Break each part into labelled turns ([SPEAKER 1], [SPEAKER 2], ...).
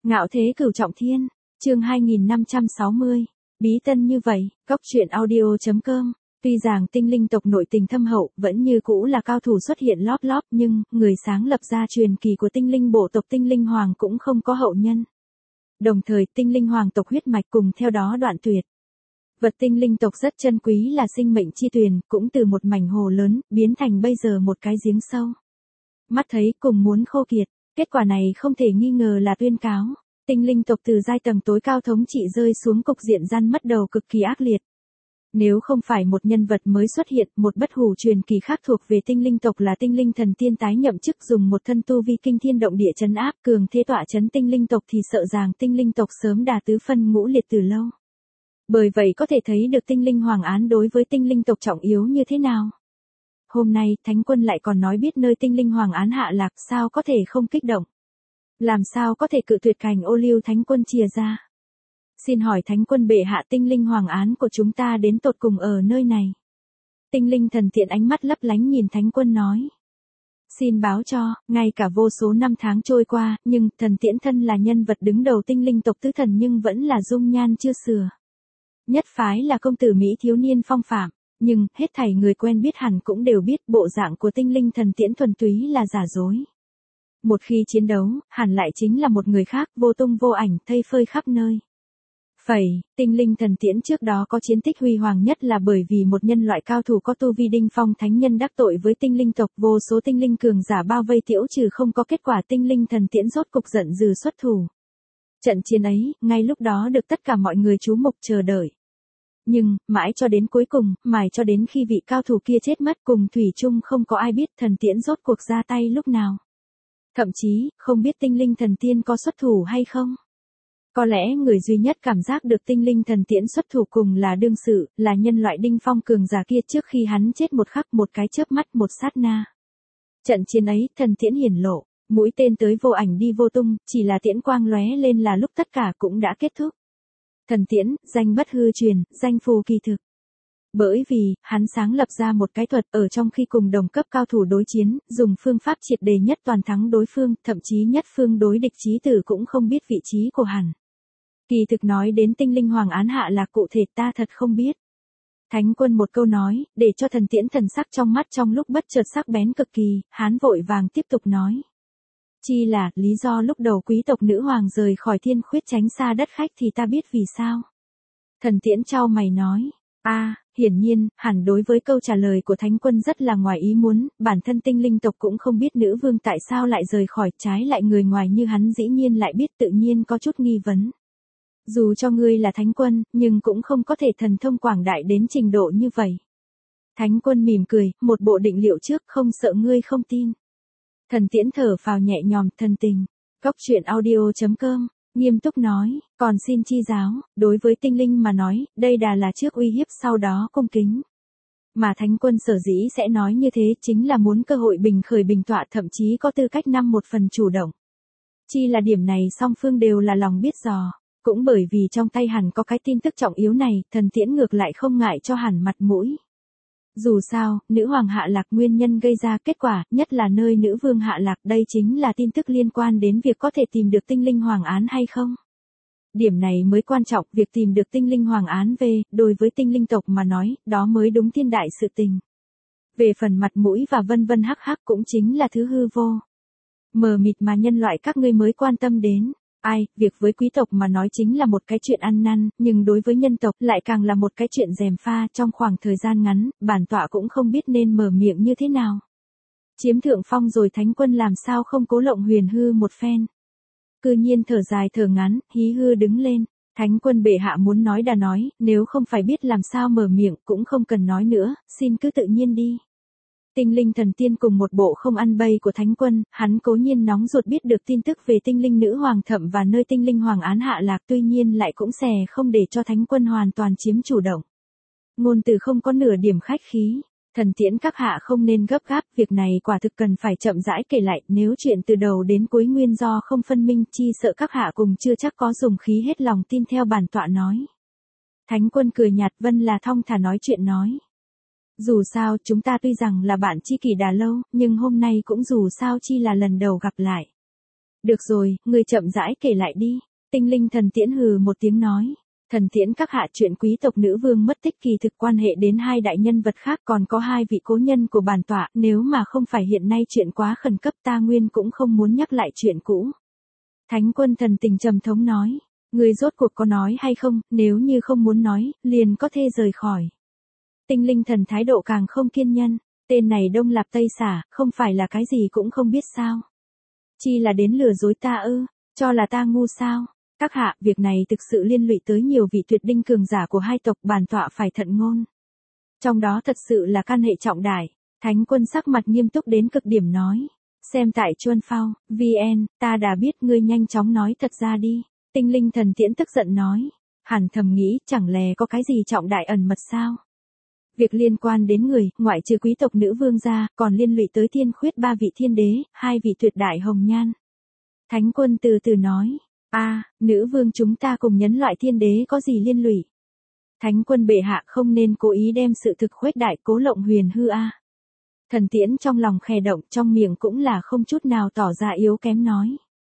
[SPEAKER 1] Ngạo thế cửu trọng thiên, chương 2560, bí tân như vậy, góc truyện audio.com. Tuy rằng tinh linh tộc nội tình thâm hậu, vẫn như cũ là cao thủ xuất hiện lóp lóp, nhưng, người sáng lập ra truyền kỳ của tinh linh bộ tộc tinh linh hoàng cũng không có hậu nhân. Đồng thời tinh linh hoàng tộc huyết mạch cùng theo đó đoạn tuyệt. Vật tinh linh tộc rất chân quý là sinh mệnh chi tuyền, cũng từ một mảnh hồ lớn, biến thành bây giờ một cái giếng sâu. Mắt thấy cùng muốn khô kiệt, kết quả này không thể nghi ngờ là tuyên cáo. Tinh linh tộc từ giai tầng tối cao thống trị rơi xuống cục diện gian mất đầu cực kỳ ác liệt. Nếu không phải một nhân vật mới xuất hiện, một bất hủ truyền kỳ khác thuộc về tinh linh tộc là tinh linh thần tiên tái nhậm chức dùng một thân tu vi kinh thiên động địa trấn áp cường thế tọa trấn tinh linh tộc thì sợ rằng tinh linh tộc sớm đà tứ phân ngũ liệt từ lâu. Bởi vậy có thể thấy được tinh linh hoàng án đối với tinh linh tộc trọng yếu như thế nào. Hôm nay, Thánh Quân lại còn nói biết nơi tinh linh hoàng án hạ lạc, sao có thể không kích động. Làm sao có thể cự tuyệt cành ô liu Thánh Quân chìa ra. Xin hỏi Thánh Quân bệ hạ, tinh linh hoàng án của chúng ta đến tột cùng ở nơi này. Tinh linh thần tiện ánh mắt lấp lánh nhìn Thánh Quân nói. Xin báo cho, ngay cả vô số năm tháng trôi qua, nhưng thần tiễn thân là nhân vật đứng đầu tinh linh tộc tứ thần nhưng vẫn là dung nhan chưa sửa. Nhất phái là công tử Mỹ thiếu niên phong phạm, nhưng hết thảy người quen biết hẳn cũng đều biết bộ dạng của tinh linh thần tiễn thuần túy là giả dối. Một khi chiến đấu, hẳn lại chính là một người khác, vô tung vô ảnh, thây phơi khắp nơi. Tinh linh thần tiễn trước đó có chiến tích huy hoàng nhất là bởi vì một nhân loại cao thủ có tu vi đỉnh phong thánh nhân đắc tội với tinh linh tộc, vô số tinh linh cường giả bao vây tiễu trừ không có kết quả, tinh linh thần tiễn rốt cục giận dữ xuất thủ. Trận chiến ấy, ngay lúc đó được tất cả mọi người chú mục chờ đợi. Nhưng, mãi cho đến cuối cùng, mãi cho đến khi vị cao thủ kia chết mất cùng thủy chung không có ai biết thần tiễn rốt cuộc ra tay lúc nào. Thậm chí, không biết tinh linh thần tiên có xuất thủ hay không. Có lẽ người duy nhất cảm giác được tinh linh thần tiễn xuất thủ cùng là đương sự, là nhân loại đỉnh phong cường giả kia trước khi hắn chết một khắc, một cái chớp mắt, một sát na. Trận chiến ấy, thần tiễn hiển lộ, mũi tên tới vô ảnh đi vô tung, chỉ là tiễn quang lóe lên là lúc tất cả cũng đã kết thúc. Thần tiễn, danh bất hư truyền, danh phù kỳ thực. Bởi vì, hắn sáng lập ra một cái thuật ở trong khi cùng đồng cấp cao thủ đối chiến, dùng phương pháp triệt đề nhất toàn thắng đối phương, thậm chí nhất phương đối địch chí tử cũng không biết vị trí của hắn. Kỳ thực nói đến tinh linh hoàng án hạ là cụ thể ta thật không biết. Thánh Quân một câu nói, để cho thần tiễn thần sắc trong mắt trong lúc bất chợt sắc bén cực kỳ, hắn vội vàng tiếp tục nói. Chi là, lý do lúc đầu quý tộc nữ hoàng rời khỏi thiên khuyết tránh xa đất khách thì ta biết vì sao. Thần tiễn chau mày nói. Hiển nhiên, hẳn đối với câu trả lời của Thánh Quân rất là ngoài ý muốn, bản thân tinh linh tộc cũng không biết nữ vương tại sao lại rời khỏi, trái lại người ngoài như hắn dĩ nhiên lại biết, tự nhiên có chút nghi vấn. Dù cho ngươi là Thánh Quân, nhưng cũng không có thể thần thông quảng đại đến trình độ như vậy. Thánh Quân mỉm cười, một bộ định liệu trước, không sợ ngươi không tin. Thần tiễn thở phào nhẹ nhõm, thần tình. Góc truyện audio.com, nghiêm túc nói, còn xin chi giáo, đối với tinh linh mà nói, đây đà là trước uy hiếp sau đó cung kính. Mà Thánh Quân sở dĩ sẽ nói như thế chính là muốn cơ hội bình khởi bình tọa, thậm chí có tư cách năm một phần chủ động. Chi là điểm này song phương đều là lòng biết dò. Cũng bởi vì trong tay hẳn có cái tin tức trọng yếu này, thần tiễn ngược lại không ngại cho hẳn mặt mũi. Dù sao, nữ hoàng hạ lạc nguyên nhân gây ra kết quả, nhất là nơi nữ vương hạ lạc, đây chính là tin tức liên quan đến việc có thể tìm được tinh linh hoàng án hay không. Điểm này mới quan trọng, việc tìm được tinh linh hoàng án về, đối với tinh linh tộc mà nói, đó mới đúng thiên đại sự tình. Về phần mặt mũi và vân vân hắc hắc cũng chính là thứ hư vô. Mờ mịt mà nhân loại các ngươi mới quan tâm đến. Việc với quý tộc mà nói chính là một cái chuyện ăn năn, nhưng đối với nhân tộc lại càng là một cái chuyện gièm pha. Trong khoảng thời gian ngắn, bản tọa cũng không biết nên mở miệng như thế nào. Chiếm thượng phong rồi, Thánh Quân làm sao không cố lộng huyền hư một phen. Cư nhiên thở dài thở ngắn, hí hư đứng lên. Thánh Quân bệ hạ muốn nói đã nói, nếu không phải biết làm sao mở miệng cũng không cần nói nữa, xin cứ tự nhiên đi. Tinh linh thần tiên cùng một bộ không ăn bay của Thánh Quân, hắn cố nhiên nóng ruột biết được tin tức về tinh linh nữ hoàng thậm và nơi tinh linh hoàng án hạ lạc, tuy nhiên lại cũng không để cho Thánh Quân hoàn toàn chiếm chủ động. Ngôn từ không có nửa điểm khách khí, thần tiễn các hạ không nên gấp gáp, việc này quả thực cần phải chậm rãi kể lại, nếu chuyện từ đầu đến cuối nguyên do không phân minh, chi sợ các hạ cùng chưa chắc có dùng khí hết lòng tin theo bản tọa nói. Thánh Quân cười nhạt, vân là thong thả nói chuyện nói. Dù sao, chúng ta tuy rằng là bạn tri kỷ đã lâu, nhưng hôm nay cũng dù sao chi là lần đầu gặp lại. Được rồi, ngươi chậm rãi kể lại đi. Tinh linh thần tiễn hừ một tiếng nói. Thần tiễn các hạ, chuyện quý tộc nữ vương mất tích kỳ thực quan hệ đến hai đại nhân vật khác, còn có hai vị cố nhân của bản tọa, nếu mà không phải hiện nay chuyện quá khẩn cấp ta nguyên cũng không muốn nhắc lại chuyện cũ. Thánh quân thần tình trầm thống nói. Người rốt cuộc có nói hay không, nếu như không muốn nói, liền có thể rời khỏi. Tinh linh thần thái độ càng không kiên nhân. Tên này Đông Lạp Tây Xả, không phải là cái gì cũng không biết sao. Chi là đến lừa dối ta ư, cho là ta ngu sao. Các hạ, việc này thực sự liên lụy tới nhiều vị tuyệt đinh cường giả của hai tộc, bản tọa phải thận ngôn. Trong đó thật sự là can hệ trọng đại. Thánh quân sắc mặt nghiêm túc đến cực điểm nói. Xem tại Chuân Phao, VN, ta đã biết, ngươi nhanh chóng nói thật ra đi. Tinh linh thần tiễn tức giận nói. Hẳn thầm nghĩ, chẳng lẽ có cái gì trọng đại ẩn mật sao? Việc liên quan đến người, ngoại trừ quý tộc nữ vương ra, còn liên lụy tới thiên khuyết ba vị thiên đế, hai vị tuyệt đại hồng nhan. Thánh quân từ từ nói. Nữ vương chúng ta cùng nhân loại thiên đế có gì liên lụy? Thánh quân bệ hạ không nên cố ý đem sự thực khuếch đại, cố lộng huyền hư a. Thần tiễn trong lòng khè động, trong miệng cũng là không chút nào tỏ ra yếu kém nói.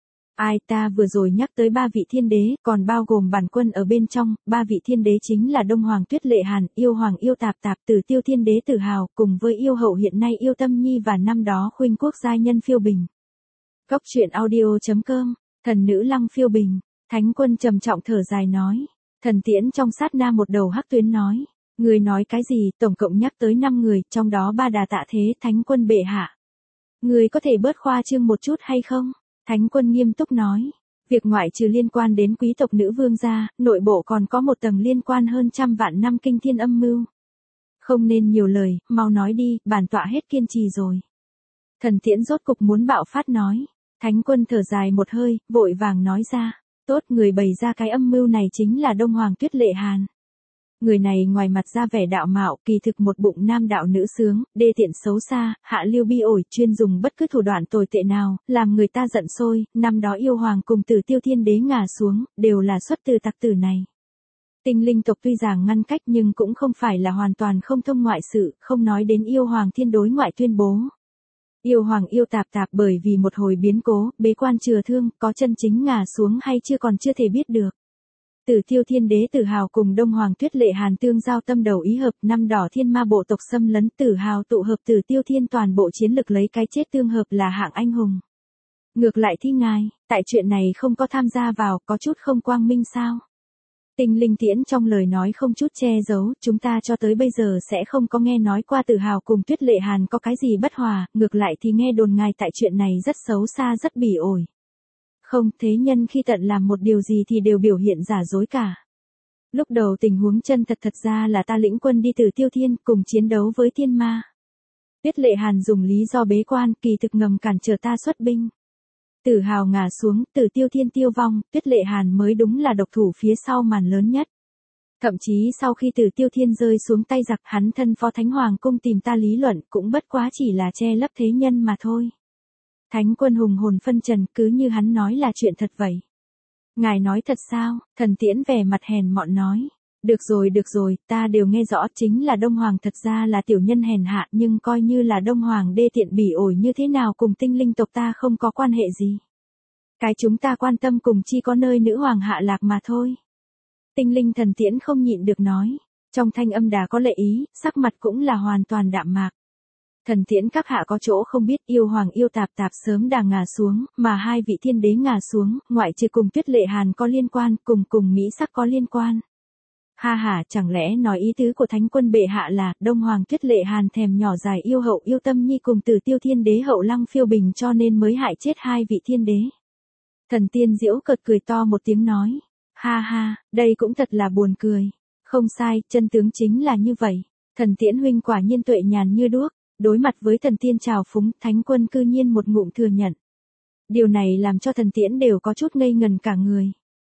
[SPEAKER 1] Ai, ta vừa rồi nhắc tới ba vị thiên đế, còn bao gồm bản quân ở bên trong, ba vị thiên đế chính là Đông Hoàng Tuyết Lệ Hàn, yêu hoàng yêu tạp tạp, Tử Tiêu thiên đế Tử Hào, cùng với yêu hậu hiện nay yêu Tâm Nhi và năm đó khuynh quốc giai nhân Phiêu Bình. Góc truyện audio.com, thần nữ Lăng Phiêu Bình. Thánh quân trầm trọng thở dài nói. Thần tiễn trong sát na một đầu hắc tuyến nói. Người nói cái gì, tổng cộng nhắc tới 5 người, trong đó 3 đà tạ thế. Thánh quân bệ hạ, người có thể bớt khoa trương một chút hay không? Thánh quân nghiêm túc nói. Việc ngoại trừ liên quan đến quý tộc nữ vương gia, nội bộ còn có một tầng liên quan hơn trăm vạn năm kinh thiên âm mưu. Không nên nhiều lời, mau nói đi, bản tọa hết kiên trì rồi. Thần tiễn rốt cục muốn bạo phát nói. Thánh quân thở dài một hơi, vội vàng nói ra. Tốt, người bày ra cái âm mưu này chính là Đông Hoàng Tuyết Lệ Hàn. Người này ngoài mặt ra vẻ đạo mạo, kỳ thực một bụng nam đạo nữ sướng, đê tiện xấu xa, hạ lưu bi ổi, chuyên dùng bất cứ thủ đoạn tồi tệ nào, làm người ta giận sôi. Năm đó yêu hoàng cùng Tử Tiêu thiên đế ngả xuống, đều là xuất từ tặc tử này. Tinh linh tộc tuy rằng ngăn cách nhưng cũng không phải là hoàn toàn không thông ngoại sự, không nói đến yêu hoàng thiên đối ngoại tuyên bố. Yêu hoàng yêu tạp tạp bởi vì một hồi biến cố, bế quan chữa thương, có chân chính ngả xuống hay chưa còn chưa thể biết được. Tử Tiêu thiên đế Tử Hào cùng Đông Hoàng Tuyết Lệ Hàn tương giao tâm đầu ý hợp, năm đỏ thiên ma bộ tộc xâm lấn, Tử Hào tụ hợp Tử Tiêu thiên toàn bộ chiến lực lấy cái chết tương hợp là hạng anh hùng. Ngược lại thi ngài, tại chuyện này không có tham gia vào, có chút không quang minh sao? Tinh linh tiễn trong lời nói không chút che giấu, chúng ta cho tới bây giờ sẽ không có nghe nói qua Tử Hào cùng Tuyết Lệ Hàn có cái gì bất hòa, ngược lại thì nghe đồn ngài tại chuyện này rất xấu xa rất bỉ ổi. Không, thế nhân khi tận làm một điều gì thì đều biểu hiện giả dối cả. Lúc đầu tình huống chân thật ra là ta lĩnh quân đi Tử Tiêu thiên cùng chiến đấu với thiên ma. Tuyết Lệ Hàn dùng lý do bế quan, kỳ thực ngầm cản trở ta xuất binh. Tử Hào ngả xuống, Tử Tiêu thiên tiêu vong, Tuyết Lệ Hàn mới đúng là độc thủ phía sau màn lớn nhất. Thậm chí sau khi Tử Tiêu thiên rơi xuống tay giặc, hắn thân phó Thánh Hoàng cung tìm ta lý luận, cũng bất quá chỉ là che lấp thế nhân mà thôi. Thánh quân hùng hồn phân trần, cứ như hắn nói là chuyện thật vậy. Ngài nói thật sao? Thần tiễn vẻ mặt hèn mọn nói. Được rồi, ta đều nghe rõ, chính là Đông Hoàng thật ra là tiểu nhân hèn hạ, nhưng coi như là Đông Hoàng đê tiện bỉ ổi như thế nào cùng tinh linh tộc ta không có quan hệ gì. Cái chúng ta quan tâm cùng chi có nơi nữ hoàng hạ lạc mà thôi. Tinh linh thần tiễn không nhịn được nói. Trong thanh âm đà có lệ ý, sắc mặt cũng là hoàn toàn đạm mạc. Thần tiễn các hạ có chỗ không biết, yêu hoàng yêu tạp tạp sớm đã ngả xuống, mà hai vị thiên đế ngả xuống, ngoại trừ cùng Tuyết Lệ Hàn có liên quan, cùng Mỹ sắc có liên quan. Ha ha, chẳng lẽ nói ý tứ của Thánh quân bệ hạ là, Đông Hoàng Tuyết Lệ Hàn thèm nhỏ dài yêu hậu yêu Tâm Nhi cùng Tử Tiêu thiên đế hậu Lăng Phiêu Bình cho nên mới hại chết hai vị thiên đế. Thần tiên diễu cợt cười to một tiếng nói. Ha ha, đây cũng thật là buồn cười. Không sai, chân tướng chính là như vậy. Thần tiễn huynh quả nhiên tuệ nhàn như đuốc. Đối mặt với thần tiên trào phúng, Thánh quân cư nhiên một ngụm thừa nhận. Điều này làm cho thần tiễn đều có chút ngây ngần cả người.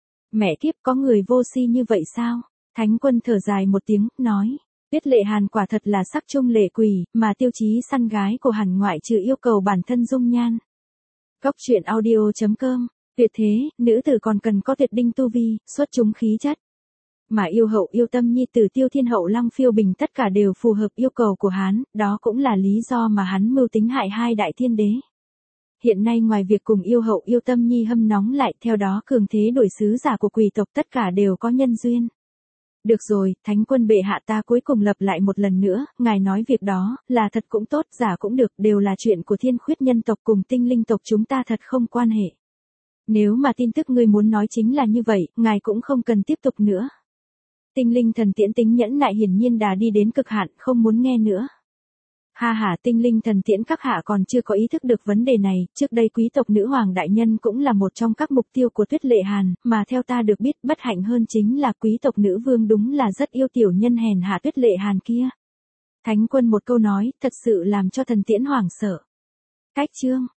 [SPEAKER 1] Mẹ kiếp, có người vô si như vậy sao? Thánh quân thở dài một tiếng, nói. Tuyết Lệ Hàn quả thật là sắc trung lệ quỷ, mà tiêu chí săn gái của hẳn ngoại trừ yêu cầu bản thân dung nhan. Góc truyện audio.com, tuyệt thế, nữ tử còn cần có tuyệt đinh tu vi, xuất chúng khí chất. Mà yêu hậu yêu Tâm Nhi Tử Tiêu thiên hậu Lăng Phiêu Bình tất cả đều phù hợp yêu cầu của hắn, đó cũng là lý do mà hắn mưu tính hại hai đại thiên đế. hiện nay ngoài việc cùng yêu hậu yêu tâm nhi hâm nóng lại, theo đó cường thế đuổi sứ giả của quỷ tộc tất cả đều có nhân duyên. Được rồi, thánh quân bệ hạ, ta cuối cùng lập lại một lần nữa, ngài nói việc đó, là thật cũng tốt, giả cũng được, đều là chuyện của thiên khuyết nhân tộc cùng tinh linh tộc chúng ta, thật không quan hệ. Nếu mà tin tức ngươi muốn nói chính là như vậy, ngài cũng không cần tiếp tục nữa. Tinh linh thần tiễn tính nhẫn nại hiển nhiên đã đi đến cực hạn, không muốn nghe nữa. Ha ha, tinh linh thần tiễn các hạ còn chưa có ý thức được vấn đề này, trước đây quý tộc nữ hoàng đại nhân cũng là một trong các mục tiêu của Tuyết Lệ Hàn, mà theo ta được biết, bất hạnh hơn chính là quý tộc nữ vương đúng là rất yêu tiểu nhân hèn hạ Tuyết Lệ Hàn kia. Thánh quân một câu nói, thật sự làm cho thần tiễn hoảng sợ. Cách chương